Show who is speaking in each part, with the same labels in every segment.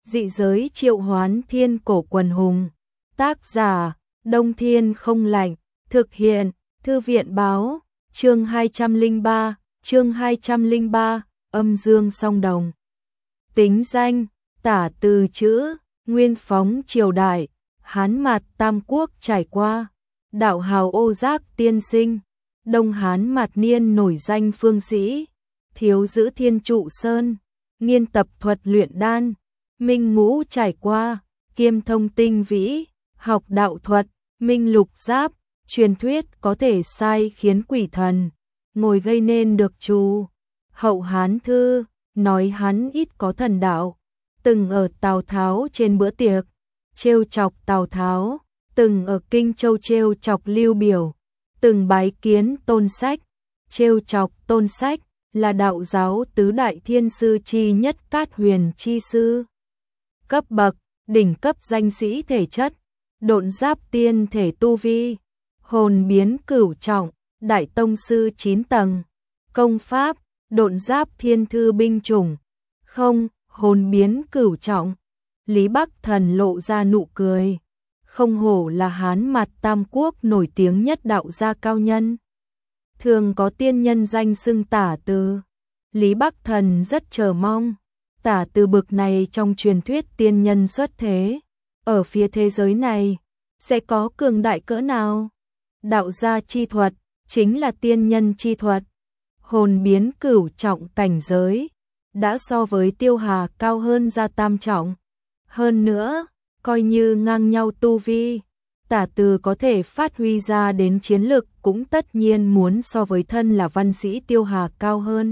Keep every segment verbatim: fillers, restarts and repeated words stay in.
Speaker 1: Dị giới triệu hoán thiên cổ quần hùng. Tác giả, Đông Thiên không lạnh. Thực hiện, Thư viện báo. Chương hai trăm lẻ ba, chương hai trăm lẻ ba, âm dương song đồng. Tính danh, tả từ chữ, nguyên phóng triều đại, Hán Mạt Tam Quốc trải qua. Đạo hào Ô Giác tiên sinh, Đông Hán Mạt Niên nổi danh phương sĩ, thiếu giữ Thiên Trụ Sơn, nghiên tập thuật luyện đan, minh ngũ trải qua, kiêm thông tinh vĩ, học đạo thuật, minh lục giáp, truyền thuyết có thể sai khiến quỷ thần, ngồi gây nên được trù. Hậu Hán Thư, nói hắn ít có thần đạo, từng ở Tào Tháo trên bữa tiệc, trêu chọc Tào Tháo, từng ở Kinh Châu trêu chọc Lưu Biểu, từng bái kiến Tôn Sách, trêu chọc Tôn Sách, là đạo giáo tứ đại thiên sư chi nhất Cát Huyền chi sư. Cấp bậc, đỉnh cấp danh sĩ thể chất, độn giáp tiên thể tu vi, hồn biến cửu trọng, đại tông sư chín tầng, công pháp, độn giáp thiên thư binh chủng, không, hồn biến cửu trọng. Lý Bắc Thần lộ ra nụ cười, không hổ là Hán Mạt Tam Quốc nổi tiếng nhất đạo gia cao nhân. Thường có tiên nhân danh xưng tả từ. Lý Bắc Thần rất chờ mong, tả từ bực này trong truyền thuyết tiên nhân xuất thế, ở phía thế giới này, sẽ có cường đại cỡ nào? Đạo gia chi thuật, chính là tiên nhân chi thuật. Hồn biến cửu trọng cảnh giới, đã so với Tiêu Hà cao hơn ra tam trọng. Hơn nữa, coi như ngang nhau tu vi, tả từ có thể phát huy ra đến chiến lực cũng tất nhiên muốn so với thân là văn sĩ Tiêu Hà cao hơn.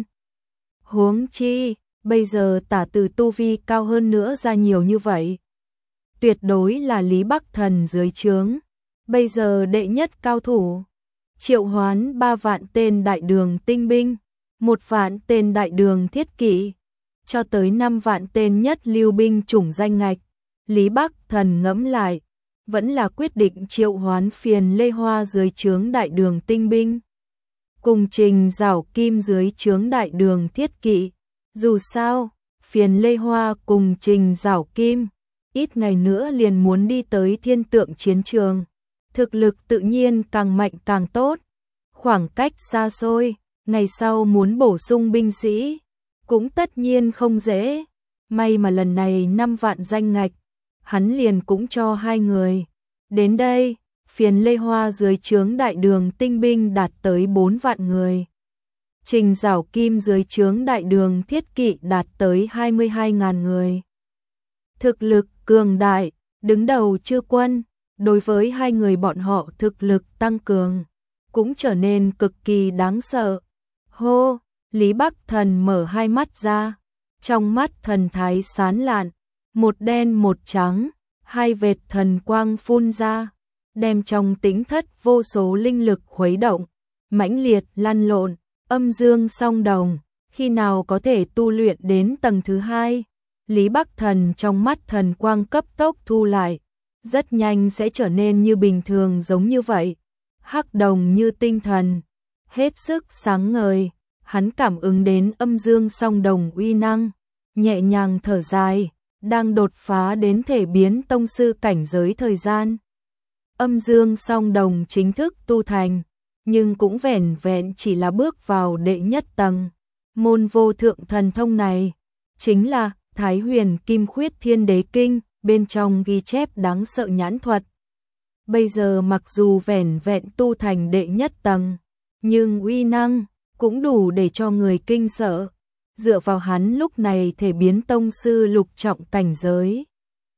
Speaker 1: Huống chi, bây giờ tả từ tu vi cao hơn nữa ra nhiều như vậy. Tuyệt đối là Lý Bắc Thần dưới trướng, bây giờ đệ nhất cao thủ. Triệu hoán ba vạn tên đại đường tinh binh, một vạn tên đại đường thiết kỵ, cho tới năm vạn tên nhất lưu binh chủng danh ngạch. Lý Bắc Thần ngẫm lại, vẫn là quyết định triệu hoán Phiền Lê Hoa dưới trướng đại đường tinh binh, cùng Trình Giảo Kim dưới trướng đại đường thiết kỵ. Dù sao, Phiền Lê Hoa cùng Trình Giảo Kim, ít ngày nữa liền muốn đi tới thiên tượng chiến trường. Thực lực tự nhiên càng mạnh càng tốt. Khoảng cách xa xôi, ngày sau muốn bổ sung binh sĩ, cũng tất nhiên không dễ. May mà lần này năm vạn danh ngạch, hắn liền cũng cho hai người. Đến đây, Phiền Lê Hoa dưới trướng đại đường tinh binh đạt tới bốn vạn người. Trình Giảo Kim dưới trướng đại đường thiết kỵ đạt tới hai mươi hai ngàn người. Thực lực cường đại, đứng đầu chư quân, đối với hai người bọn họ thực lực tăng cường, cũng trở nên cực kỳ đáng sợ. Hô, Lý Bắc Thần mở hai mắt ra, trong mắt thần thái sáng lạn, một đen một trắng, hai vệt thần quang phun ra, đem trong tĩnh thất vô số linh lực khuấy động, mãnh liệt lăn lộn, âm dương song đồng, khi nào có thể tu luyện đến tầng thứ hai. Lý Bắc Thần trong mắt thần quang cấp tốc thu lại, rất nhanh sẽ trở nên như bình thường giống như vậy, hắc đồng như tinh thần, hết sức sáng ngời. Hắn cảm ứng đến âm dương song đồng uy năng, nhẹ nhàng thở dài, đang đột phá đến thể biến tông sư cảnh giới thời gian. Âm dương song đồng chính thức tu thành, nhưng cũng vẻn vẹn chỉ là bước vào đệ nhất tầng. Môn vô thượng thần thông này, chính là Thái Huyền Kim Khuyết Thiên Đế Kinh, bên trong ghi chép đáng sợ nhãn thuật. Bây giờ mặc dù vẻn vẹn tu thành đệ nhất tầng, nhưng uy năng cũng đủ để cho người kinh sợ. Dựa vào hắn lúc này thể biến tông sư lục trọng cảnh giới.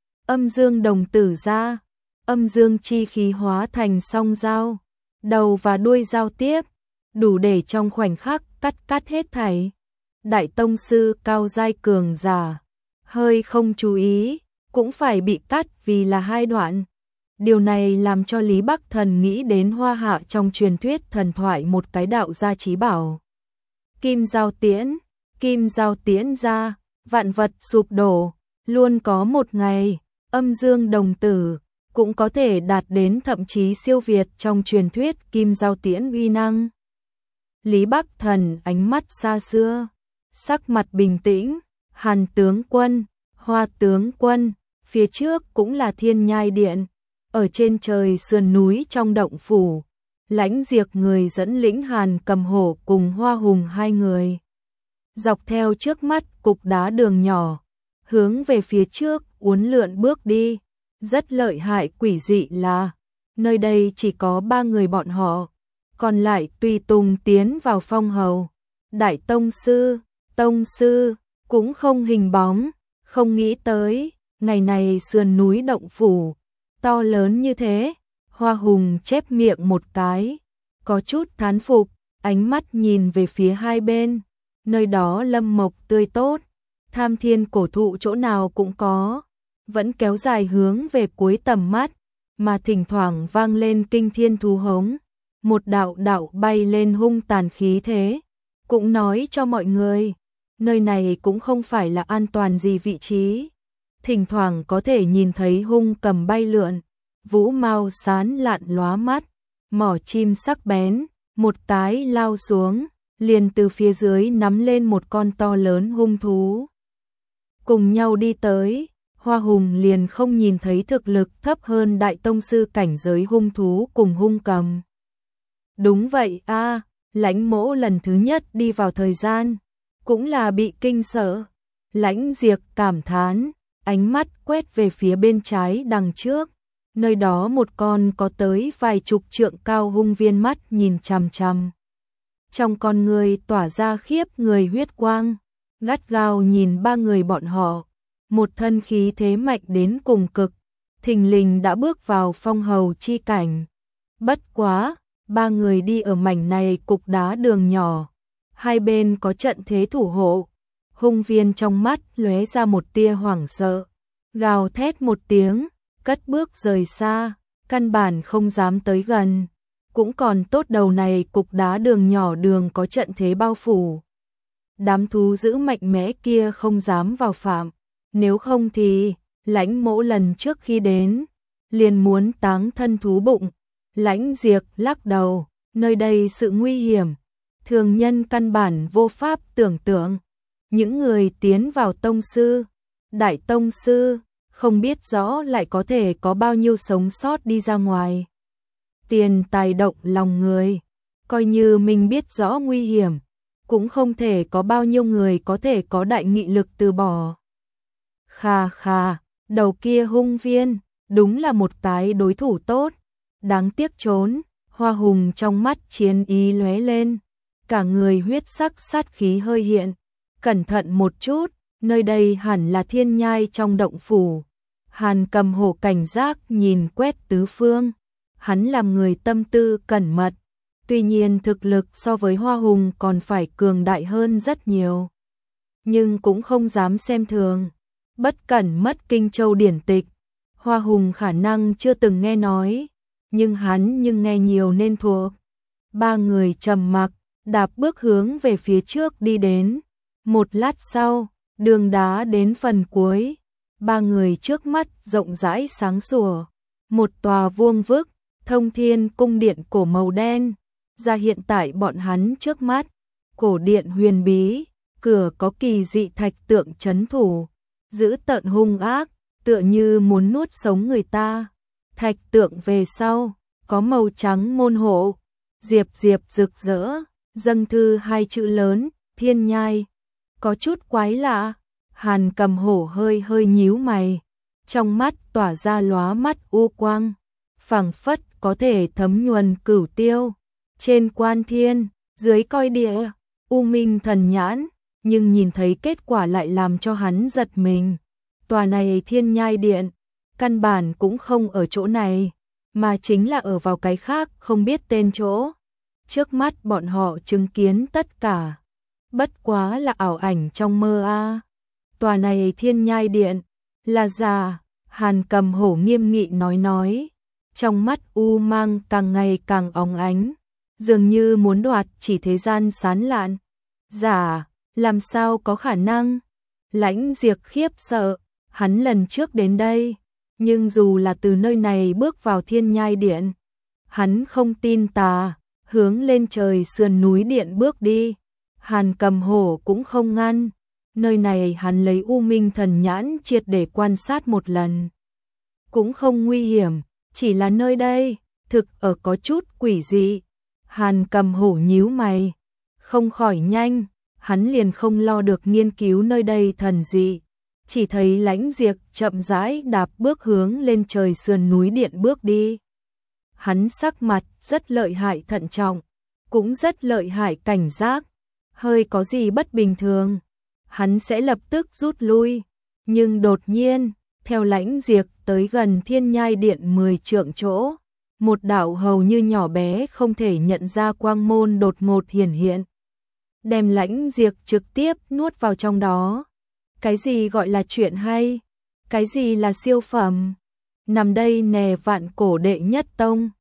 Speaker 1: Âm dương đồng tử ra, âm dương chi khí hóa thành song dao, đầu và đuôi giao tiếp, đủ để trong khoảnh khắc cắt cắt hết thảy. Đại tông sư cao giai cường giả, hơi không chú ý, cũng phải bị cắt vì là hai đoạn. Điều này làm cho Lý Bắc Thần nghĩ đến Hoa Hạ trong truyền thuyết thần thoại một cái đạo gia chí bảo. Kim giao tiễn, kim giao tiễn ra, vạn vật sụp đổ, luôn có một ngày, âm dương đồng tử, cũng có thể đạt đến thậm chí siêu việt trong truyền thuyết kim giao tiễn uy năng. Lý Bắc Thần ánh mắt xa xưa, sắc mặt bình tĩnh, Hàn tướng quân, Hoa tướng quân, phía trước cũng là Thiên Nhai Điện, ở trên trời sườn núi trong động phủ, Lãnh Diệp người dẫn lĩnh Hàn Cầm Hổ cùng Hoa Hùng hai người. Dọc theo trước mắt cục đá đường nhỏ, hướng về phía trước uốn lượn bước đi, rất lợi hại quỷ dị là, nơi đây chỉ có ba người bọn họ, còn lại tùy tùng tiến vào phong hầu. Đại tông sư, tông sư, cũng không hình bóng, không nghĩ tới, ngày này sườn núi động phủ, to lớn như thế. Hoa Hùng chép miệng một cái, có chút thán phục, ánh mắt nhìn về phía hai bên, nơi đó lâm mộc tươi tốt, tham thiên cổ thụ chỗ nào cũng có, vẫn kéo dài hướng về cuối tầm mắt, mà thỉnh thoảng vang lên kinh thiên thú hống, một đạo đạo bay lên hung tàn khí thế, cũng nói cho mọi người, nơi này cũng không phải là an toàn gì vị trí. Thỉnh thoảng có thể nhìn thấy hung cầm bay lượn, vũ mao sán lạn lóa mắt, mỏ chim sắc bén, một cái lao xuống, liền từ phía dưới nắm lên một con to lớn hung thú. Cùng nhau đi tới, Hoa Hùng liền không nhìn thấy thực lực thấp hơn đại tông sư cảnh giới hung thú cùng hung cầm. Đúng vậy a, Lãnh Mỗ lần thứ nhất đi vào thời gian, cũng là bị kinh sợ. Lãnh Diệp cảm thán, ánh mắt quét về phía bên trái đằng trước, nơi đó một con có tới vài chục trượng cao hung viên mắt nhìn chằm chằm. Trong con người tỏa ra khiếp người huyết quang, gắt gao nhìn ba người bọn họ, một thân khí thế mạnh đến cùng cực, thình lình đã bước vào phong hầu chi cảnh. Bất quá, ba người đi ở mảnh này cục đá đường nhỏ, hai bên có trận thế thủ hộ, hung viên trong mắt lóe ra một tia hoảng sợ, gào thét một tiếng, cất bước rời xa, căn bản không dám tới gần. Cũng còn tốt đầu này cục đá đường nhỏ đường có trận thế bao phủ. Đám thú dữ mạnh mẽ kia không dám vào phạm, nếu không thì, Lãnh Mỗ lần trước khi đến, liền muốn táng thân thú bụng. Lãnh Diệp lắc đầu, nơi đây sự nguy hiểm, thường nhân căn bản vô pháp tưởng tượng. Những người tiến vào tông sư, đại tông sư, không biết rõ lại có thể có bao nhiêu sống sót đi ra ngoài. Tiền tài động lòng người, coi như mình biết rõ nguy hiểm, cũng không thể có bao nhiêu người có thể có đại nghị lực từ bỏ. Khà khà, đầu kia hung viên, đúng là một cái đối thủ tốt, đáng tiếc trốn. Hoa Hùng trong mắt chiến ý lóe lên, cả người huyết sắc sát khí hơi hiện, cẩn thận một chút, nơi đây hẳn là thiên nhai trong động phủ. Hàn Cầm Hổ cảnh giác nhìn quét tứ phương, hắn làm người tâm tư cẩn mật, tuy nhiên thực lực so với Hoa Hùng còn phải cường đại hơn rất nhiều, nhưng cũng không dám xem thường. Bất cẩn mất Kinh Châu điển tịch, Hoa Hùng khả năng chưa từng nghe nói, nhưng hắn nhưng nghe nhiều nên thuộc. Ba người trầm mặc, đạp bước hướng về phía trước đi đến. Một lát sau, đường đá đến phần cuối, ba người trước mắt rộng rãi sáng sủa, một tòa vuông vức, thông thiên cung điện cổ màu đen ra hiện tại bọn hắn trước mắt. Cổ điện huyền bí, cửa có kỳ dị thạch tượng trấn thủ, dữ tợn hung ác, tựa như muốn nuốt sống người ta. Thạch tượng về sau, có màu trắng môn hộ, diệp diệp rực rỡ, dâng thư hai chữ lớn, thiên nhai. Có chút quái lạ, Hàn Cầm Hổ hơi hơi nhíu mày, trong mắt tỏa ra lóa mắt u quang, phảng phất có thể thấm nhuần cửu tiêu. Trên quan thiên, dưới coi địa, u minh thần nhãn, nhưng nhìn thấy kết quả lại làm cho hắn giật mình. Tòa này thiên nhai điện, căn bản cũng không ở chỗ này, mà chính là ở vào cái khác không biết tên chỗ. Trước mắt bọn họ chứng kiến tất cả, bất quá là ảo ảnh trong mơ a. Tòa này thiên nhai điện, là giả. Hàn Cầm Hổ nghiêm nghị nói nói, trong mắt u mang càng ngày càng óng ánh, dường như muốn đoạt chỉ thế gian sán lạn. Giả, làm sao có khả năng? Lãnh Diệp khiếp sợ, hắn lần trước đến đây, nhưng dù là từ nơi này bước vào thiên nhai điện, hắn không tin tà, hướng lên trời sườn núi điện bước đi. Hàn Cầm Hổ cũng không ngăn, nơi này hắn lấy U Minh Thần Nhãn triệt để quan sát một lần. Cũng không nguy hiểm, chỉ là nơi đây, thực ở có chút quỷ dị. Hàn Cầm Hổ nhíu mày, không khỏi nhanh, hắn liền không lo được nghiên cứu nơi đây thần dị. Chỉ thấy Lãnh Diệp chậm rãi đạp bước hướng lên trời sườn núi điện bước đi. Hắn sắc mặt rất lợi hại thận trọng, cũng rất lợi hại cảnh giác, hơi có gì bất bình thường, hắn sẽ lập tức rút lui. Nhưng đột nhiên, theo Lãnh Diệp tới gần Thiên Nhai Điện mười trượng chỗ, một đạo hầu như nhỏ bé không thể nhận ra quang môn đột ngột hiển hiện, đem Lãnh Diệp trực tiếp nuốt vào trong đó. Cái gì gọi là chuyện hay? Cái gì là siêu phẩm? Nằm đây nè vạn cổ đệ nhất tông.